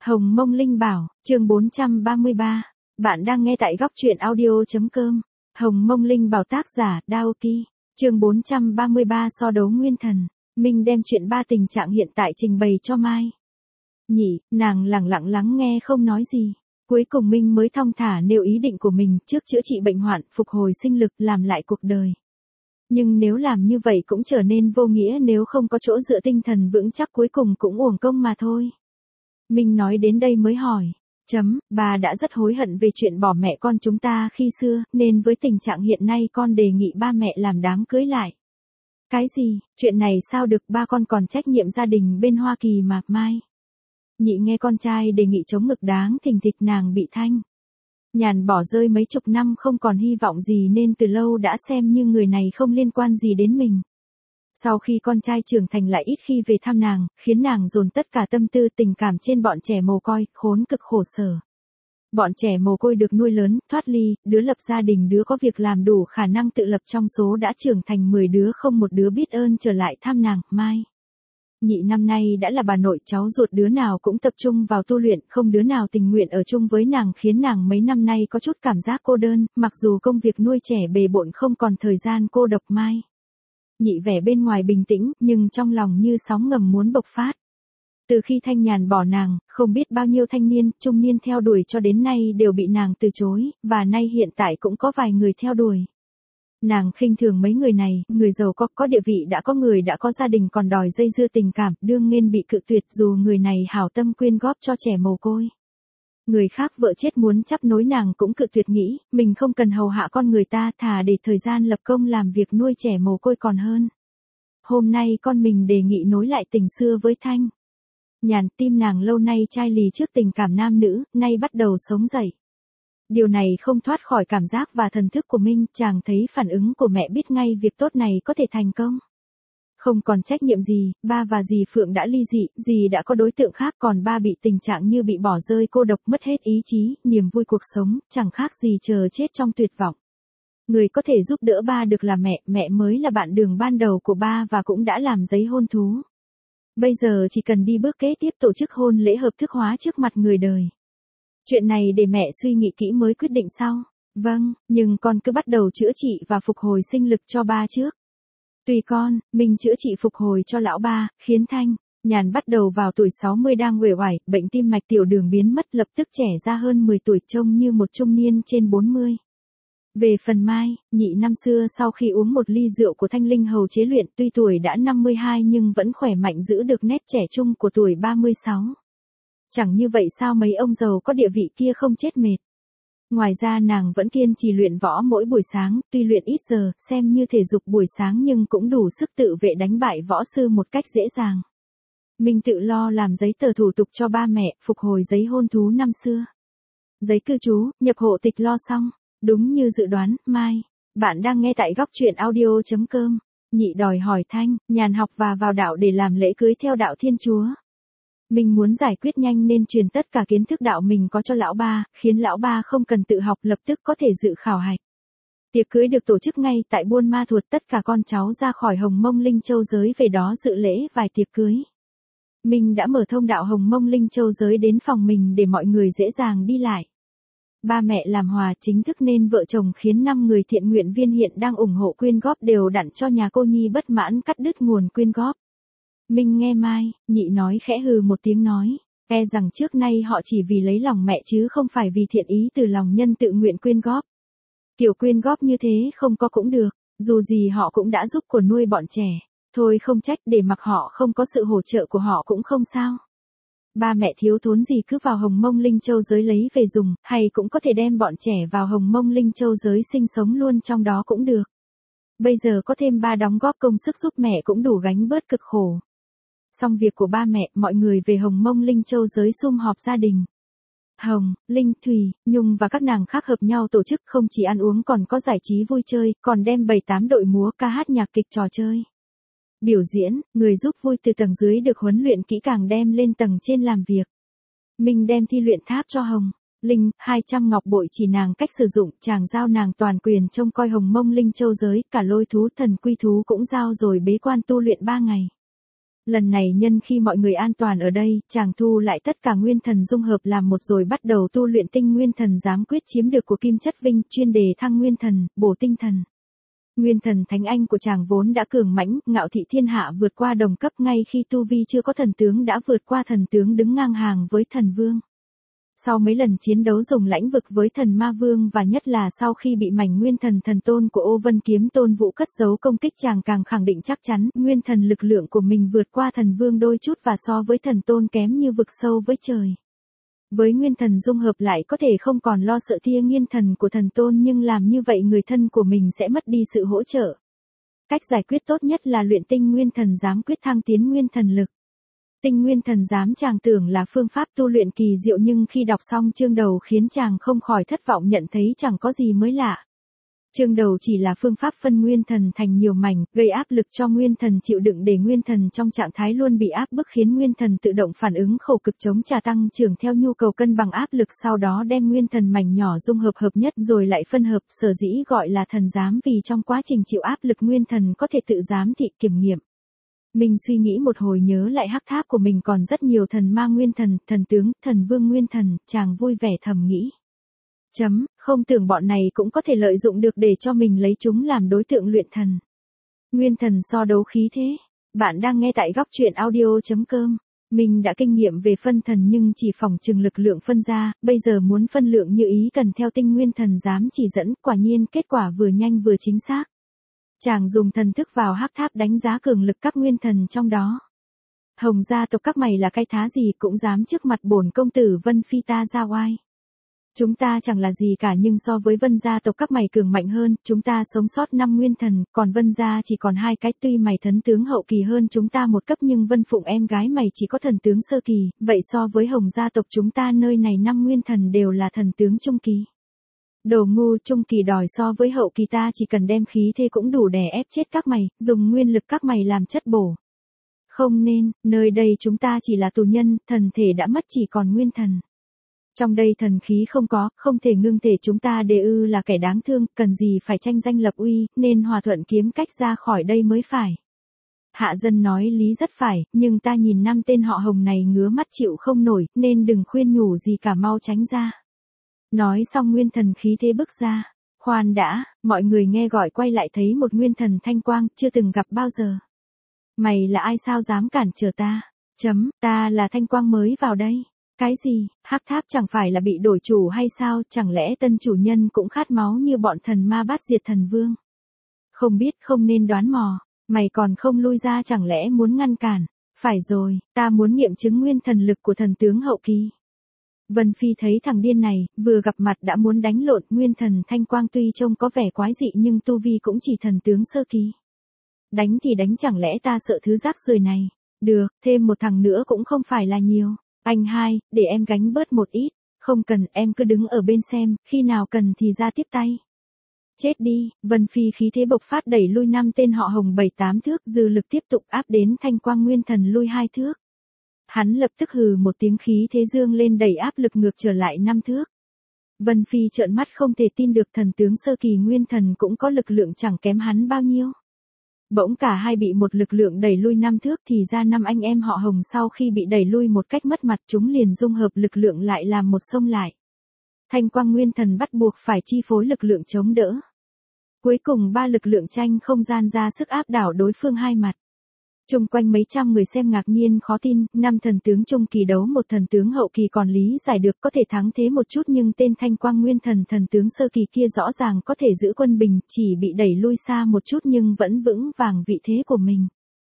Hồng Mông Linh bảo, chương 433. Bạn đang nghe tại góc truyện audio.com. Hồng Mông Linh bảo tác giả, Daoki. Chương 433 so đấu nguyên thần. Minh đem chuyện ba tình trạng hiện tại trình bày cho Mai Nhị, nàng lẳng lặng lắng nghe không nói gì. Cuối cùng Minh mới thong thả nêu ý định của mình trước chữa trị bệnh hoạn, phục hồi sinh lực, làm lại cuộc đời. Nhưng nếu làm như vậy cũng trở nên vô nghĩa, nếu không có chỗ dựa tinh thần vững chắc cuối cùng cũng uổng công mà thôi. Minh nói đến đây mới hỏi. Bà đã rất hối hận về chuyện bỏ mẹ con chúng ta khi xưa, nên với tình trạng hiện nay con đề nghị ba mẹ làm đám cưới lại. Cái gì, chuyện này sao được, ba con còn trách nhiệm gia đình bên Hoa Kỳ mà. Mai Nhị nghe con trai đề nghị chống ngực đáng thình thịch, nàng bị Thanh Nhàn bỏ rơi mấy chục năm không còn hy vọng gì nên từ lâu đã xem như người này không liên quan gì đến mình. Sau khi con trai trưởng thành lại ít khi về thăm nàng, khiến nàng dồn tất cả tâm tư tình cảm trên bọn trẻ mồ côi, khốn cực khổ sở. Bọn trẻ mồ côi được nuôi lớn, thoát ly, đứa lập gia đình, đứa có việc làm đủ khả năng tự lập, trong số đã trưởng thành 10 đứa không một đứa biết ơn trở lại thăm nàng. Mai Nhị năm nay đã là bà nội, cháu ruột đứa nào cũng tập trung vào tu luyện, không đứa nào tình nguyện ở chung với nàng, khiến nàng mấy năm nay có chút cảm giác cô đơn, mặc dù công việc nuôi trẻ bề bộn không còn thời gian cô độc. Mai Nhị vẻ bên ngoài bình tĩnh, nhưng trong lòng như sóng ngầm muốn bộc phát. Từ khi Thanh Nhàn bỏ nàng, không biết bao nhiêu thanh niên, trung niên theo đuổi cho đến nay đều bị nàng từ chối, và nay hiện tại cũng có vài người theo đuổi. Nàng khinh thường mấy người này, người giàu có địa vị, đã có người đã có gia đình còn đòi dây dưa tình cảm, đương nhiên bị cự tuyệt dù người này hảo tâm quyên góp cho trẻ mồ côi. Người khác vợ chết muốn chắp nối nàng cũng cự tuyệt, nghĩ mình không cần hầu hạ con người ta, thà để thời gian lập công làm việc nuôi trẻ mồ côi còn hơn. Hôm nay con mình đề nghị nối lại tình xưa với Thanh Nhàn, tim nàng lâu nay chai lì trước tình cảm nam nữ, nay bắt đầu sống dậy. Điều này không thoát khỏi cảm giác và thần thức của Minh, chàng thấy phản ứng của mẹ biết ngay việc tốt này có thể thành công. Không còn trách nhiệm gì, ba và dì Phượng đã ly dị, dì đã có đối tượng khác, còn ba bị tình trạng như bị bỏ rơi, cô độc, mất hết ý chí, niềm vui cuộc sống, chẳng khác gì chờ chết trong tuyệt vọng. Người có thể giúp đỡ ba được là mẹ mới là bạn đường ban đầu của ba và cũng đã làm giấy hôn thú. Bây giờ chỉ cần đi bước kế tiếp, tổ chức hôn lễ hợp thức hóa trước mặt người đời. Chuyện này để mẹ suy nghĩ kỹ mới quyết định sau. Vâng, nhưng con cứ bắt đầu chữa trị và phục hồi sinh lực cho ba trước. Tùy con, mình chữa trị phục hồi cho lão ba, khiến Thanh Nhàn bắt đầu vào tuổi 60 đang uể oải, bệnh tim mạch tiểu đường biến mất, lập tức trẻ ra hơn 10 tuổi, trông như một trung niên trên 40. Về phần Mai Nhị, năm xưa sau khi uống một ly rượu của Thanh Linh hầu chế luyện, tuy tuổi đã 52 nhưng vẫn khỏe mạnh, giữ được nét trẻ trung của tuổi 36. Chẳng như vậy sao mấy ông giàu có địa vị kia không chết mệt. Ngoài ra nàng vẫn kiên trì luyện võ mỗi buổi sáng, tuy luyện ít giờ, xem như thể dục buổi sáng nhưng cũng đủ sức tự vệ đánh bại võ sư một cách dễ dàng. Mình tự lo làm giấy tờ thủ tục cho ba mẹ, phục hồi giấy hôn thú năm xưa. Giấy cư trú, nhập hộ tịch lo xong. Đúng như dự đoán, Mai Bạn đang nghe tại góc truyện audio.com. Nhị đòi hỏi Thanh Nhàn học và vào đạo để làm lễ cưới theo đạo Thiên Chúa. Mình muốn giải quyết nhanh nên truyền tất cả kiến thức đạo mình có cho lão ba, khiến lão ba không cần tự học, lập tức có thể dự khảo hạch. Tiệc cưới được tổ chức ngay tại Buôn Ma Thuột, tất cả con cháu ra khỏi Hồng Mông Linh Châu Giới về đó dự lễ vài tiệc cưới. Mình đã mở thông đạo Hồng Mông Linh Châu Giới đến phòng mình để mọi người dễ dàng đi lại. Ba mẹ làm hòa chính thức nên vợ chồng, khiến 5 người thiện nguyện viên hiện đang ủng hộ quyên góp đều đặn cho nhà cô nhi bất mãn cắt đứt nguồn quyên góp. Minh nghe Mai Nhị nói khẽ hừ một tiếng, nói, rằng trước nay họ chỉ vì lấy lòng mẹ chứ không phải vì thiện ý từ lòng nhân tự nguyện quyên góp. Kiểu quyên góp như thế không có cũng được, dù gì họ cũng đã giúp của nuôi bọn trẻ, thôi không trách, để mặc họ không có sự hỗ trợ của họ cũng không sao. Ba mẹ thiếu thốn gì cứ vào Hồng Mông Linh Châu Giới lấy về dùng, hay cũng có thể đem bọn trẻ vào Hồng Mông Linh Châu Giới sinh sống luôn trong đó cũng được. Bây giờ có thêm ba đóng góp công sức giúp mẹ cũng đủ gánh bớt cực khổ. Xong việc của ba mẹ, mọi người về Hồng Mông Linh Châu Giới sum họp gia đình. Hồng, Linh, Thùy, Nhung và các nàng khác hợp nhau tổ chức, không chỉ ăn uống còn có giải trí vui chơi, còn đem 7-8 đội múa, ca hát, nhạc kịch, trò chơi. Biểu diễn, người giúp vui từ tầng dưới được huấn luyện kỹ càng đem lên tầng trên làm việc. Minh đem thi luyện tháp cho Hồng Linh, 200 ngọc bội chỉ nàng cách sử dụng, chàng giao nàng toàn quyền trông coi Hồng Mông Linh Châu Giới, cả lôi thú, thần quy thú cũng giao rồi bế quan tu luyện 3 ngày. Lần này nhân khi mọi người an toàn ở đây, chàng thu lại tất cả nguyên thần dung hợp làm một rồi bắt đầu tu luyện tinh nguyên thần giám quyết chiếm được của Kim Chất Vinh, chuyên đề thăng nguyên thần, bổ tinh thần. Nguyên thần thánh anh của chàng vốn đã cường mãnh, ngạo thị thiên hạ vượt qua đồng cấp, ngay khi tu vi chưa có thần tướng đã vượt qua thần tướng, đứng ngang hàng với thần vương. Sau mấy lần chiến đấu dùng lãnh vực với thần ma vương và nhất là sau khi bị mảnh nguyên thần thần tôn của Ô Vân Kiếm Tôn Vũ cất giấu công kích, chàng càng khẳng định chắc chắn nguyên thần lực lượng của mình vượt qua thần vương đôi chút và so với thần tôn kém như vực sâu với trời. Với nguyên thần dung hợp lại có thể không còn lo sợ tia nghiên thần của thần tôn, nhưng làm như vậy người thân của mình sẽ mất đi sự hỗ trợ. Cách giải quyết tốt nhất là luyện tinh nguyên thần giám quyết thăng tiến nguyên thần lực. Tinh nguyên thần giám chàng tưởng là phương pháp tu luyện kỳ diệu, nhưng khi đọc xong chương đầu khiến chàng không khỏi thất vọng, nhận thấy chẳng có gì mới lạ. Chương đầu chỉ là phương pháp phân nguyên thần thành nhiều mảnh, gây áp lực cho nguyên thần chịu đựng để nguyên thần trong trạng thái luôn bị áp bức, khiến nguyên thần tự động phản ứng khổ cực chống trả tăng trưởng theo nhu cầu cân bằng áp lực, sau đó đem nguyên thần mảnh nhỏ dung hợp hợp nhất rồi lại phân hợp, sở dĩ gọi là thần giám vì trong quá trình chịu áp lực nguyên thần có thể tự giám thị kiểm nghiệm. Mình suy nghĩ một hồi nhớ lại hắc tháp của mình còn rất nhiều thần ma nguyên thần, thần tướng, thần vương nguyên thần, chàng vui vẻ thầm nghĩ. Không tưởng bọn này cũng có thể lợi dụng được để cho mình lấy chúng làm đối tượng luyện thần. Nguyên thần so đấu khí thế. Bạn đang nghe tại góc truyện audio.com. Mình đã kinh nghiệm về phân thần nhưng chỉ phỏng chừng lực lượng phân ra, bây giờ muốn phân lượng như ý cần theo tinh nguyên thần giám chỉ dẫn, quả nhiên kết quả vừa nhanh vừa chính xác. Chàng dùng thần thức vào hắc tháp đánh giá cường lực các nguyên thần trong đó. Hồng gia tộc các mày là cái thá gì cũng dám trước mặt bổn công tử Vân Phi ta ra oai. Chúng ta chẳng là gì cả, nhưng so với Vân gia tộc các mày cường mạnh hơn, chúng ta sống sót 5 nguyên thần, còn Vân gia chỉ còn 2 cái, tuy mày thần tướng hậu kỳ hơn chúng ta một cấp nhưng Vân Phụng em gái mày chỉ có thần tướng sơ kỳ, vậy so với Hồng gia tộc chúng ta nơi này 5 nguyên thần đều là thần tướng trung kỳ. Đồ ngu, trung kỳ đòi so với hậu kỳ ta chỉ cần đem khí thế cũng đủ đè ép chết các mày, dùng nguyên lực các mày làm chất bổ. Không nên, nơi đây chúng ta chỉ là tù nhân, thần thể đã mất chỉ còn nguyên thần. Trong đây thần khí không có, không thể ngưng thể, chúng ta đề ư là kẻ đáng thương, cần gì phải tranh danh lập uy, nên hòa thuận kiếm cách ra khỏi đây mới phải. Hạ dân nói lý rất phải, nhưng ta nhìn 5 tên họ Hồng này ngứa mắt chịu không nổi, nên đừng khuyên nhủ gì cả, mau tránh ra. Nói xong nguyên thần khí thế bước ra. Khoan đã, mọi người nghe gọi quay lại thấy một nguyên thần thanh quang, chưa từng gặp bao giờ. Mày là ai sao dám cản trở ta? Ta là thanh quang mới vào đây. Cái gì, hắc tháp chẳng phải là bị đổi chủ hay sao, chẳng lẽ tân chủ nhân cũng khát máu như bọn thần ma bát diệt thần vương? Không biết, không nên đoán mò, mày còn không lui ra chẳng lẽ muốn ngăn cản? Phải rồi, ta muốn nghiệm chứng nguyên thần lực của thần tướng hậu kỳ. Vân Phi thấy thằng điên này, vừa gặp mặt đã muốn đánh lộn, nguyên thần thanh quang tuy trông có vẻ quái dị nhưng tu vi cũng chỉ thần tướng sơ kỳ. Đánh thì đánh, chẳng lẽ ta sợ thứ rác rưởi này? Được, thêm một thằng nữa cũng không phải là nhiều. Anh hai, để em gánh bớt một ít. Không cần, em cứ đứng ở bên xem, khi nào cần thì ra tiếp tay. Chết đi, Vân Phi khí thế bộc phát đẩy lui 5 tên họ Hồng 7-8 thước, dư lực tiếp tục áp đến thanh quang nguyên thần lui 2 thước. Hắn lập tức hừ một tiếng, khí thế dương lên đẩy áp lực ngược trở lại 5 thước. Vân Phi trợn mắt không thể tin được, thần tướng sơ kỳ nguyên thần cũng có lực lượng chẳng kém hắn bao nhiêu. Bỗng cả hai bị một lực lượng đẩy lui 5 thước, thì ra 5 anh em họ Hồng sau khi bị đẩy lui một cách mất mặt, chúng liền dung hợp lực lượng lại làm một xông lại. Thanh quang nguyên thần bắt buộc phải chi phối lực lượng chống đỡ. Cuối cùng 3 lực lượng tranh không gian ra sức áp đảo đối phương hai mặt. Chung quanh mấy trăm người xem ngạc nhiên khó tin, 5 thần tướng trung kỳ đấu một thần tướng hậu kỳ còn lý giải được, có thể thắng thế một chút, nhưng tên thanh quang nguyên thần thần tướng sơ kỳ kia rõ ràng có thể giữ quân bình, chỉ bị đẩy lui xa một chút nhưng vẫn vững vàng vị thế của mình.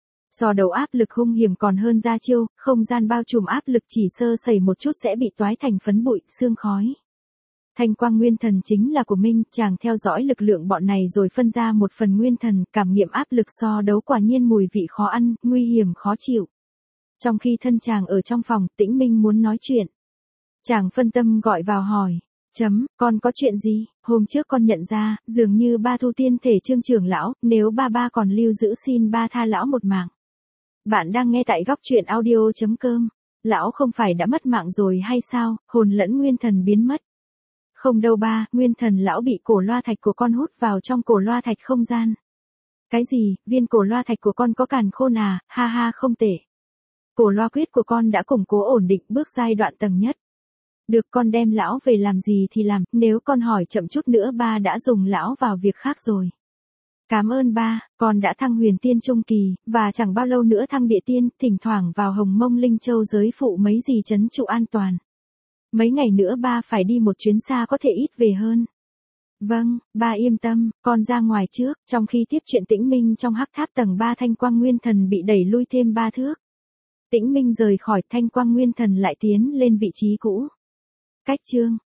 So đấu áp lực hung hiểm còn hơn ra chiêu, không gian bao trùm áp lực chỉ sơ sẩy một chút sẽ bị toái thành phấn bụi, sương khói. Thanh quang nguyên thần chính là của Minh, chàng theo dõi lực lượng bọn này rồi phân ra một phần nguyên thần, cảm nghiệm áp lực so đấu quả nhiên mùi vị khó ăn, nguy hiểm khó chịu. Trong khi thân chàng ở trong phòng, Tĩnh Minh muốn nói chuyện. Chàng phân tâm gọi vào hỏi. Con có chuyện gì? Hôm trước con nhận ra, dường như ba thu tiên thể Trương trưởng lão, nếu ba còn lưu giữ xin ba tha lão một mạng. Bạn đang nghe tại góc truyện audio.com. Lão không phải đã mất mạng rồi hay sao, hồn lẫn nguyên thần biến mất. Không đâu ba, nguyên thần lão bị cổ loa thạch của con hút vào trong cổ loa thạch không gian. Cái gì, viên cổ loa thạch của con có càn khôn à, ha ha không tệ. Cổ loa quyết của con đã củng cố ổn định bước giai đoạn tầng nhất. Được con đem lão về làm gì thì làm, nếu con hỏi chậm chút nữa ba đã dùng lão vào việc khác rồi. Cảm ơn ba, con đã thăng huyền tiên trung kỳ, và chẳng bao lâu nữa thăng địa tiên, thỉnh thoảng vào Hồng Mông Linh Châu giới phụ mấy gì trấn trụ an toàn. Mấy ngày nữa ba phải đi một chuyến xa có thể ít về hơn. Vâng, ba yên tâm, con ra ngoài trước, trong khi tiếp chuyện Tĩnh Minh trong hắc tháp tầng 3 Thanh Quang Nguyên Thần bị đẩy lui thêm 3 thước. Tĩnh Minh rời khỏi Thanh Quang Nguyên Thần lại tiến lên vị trí cũ. Cách chương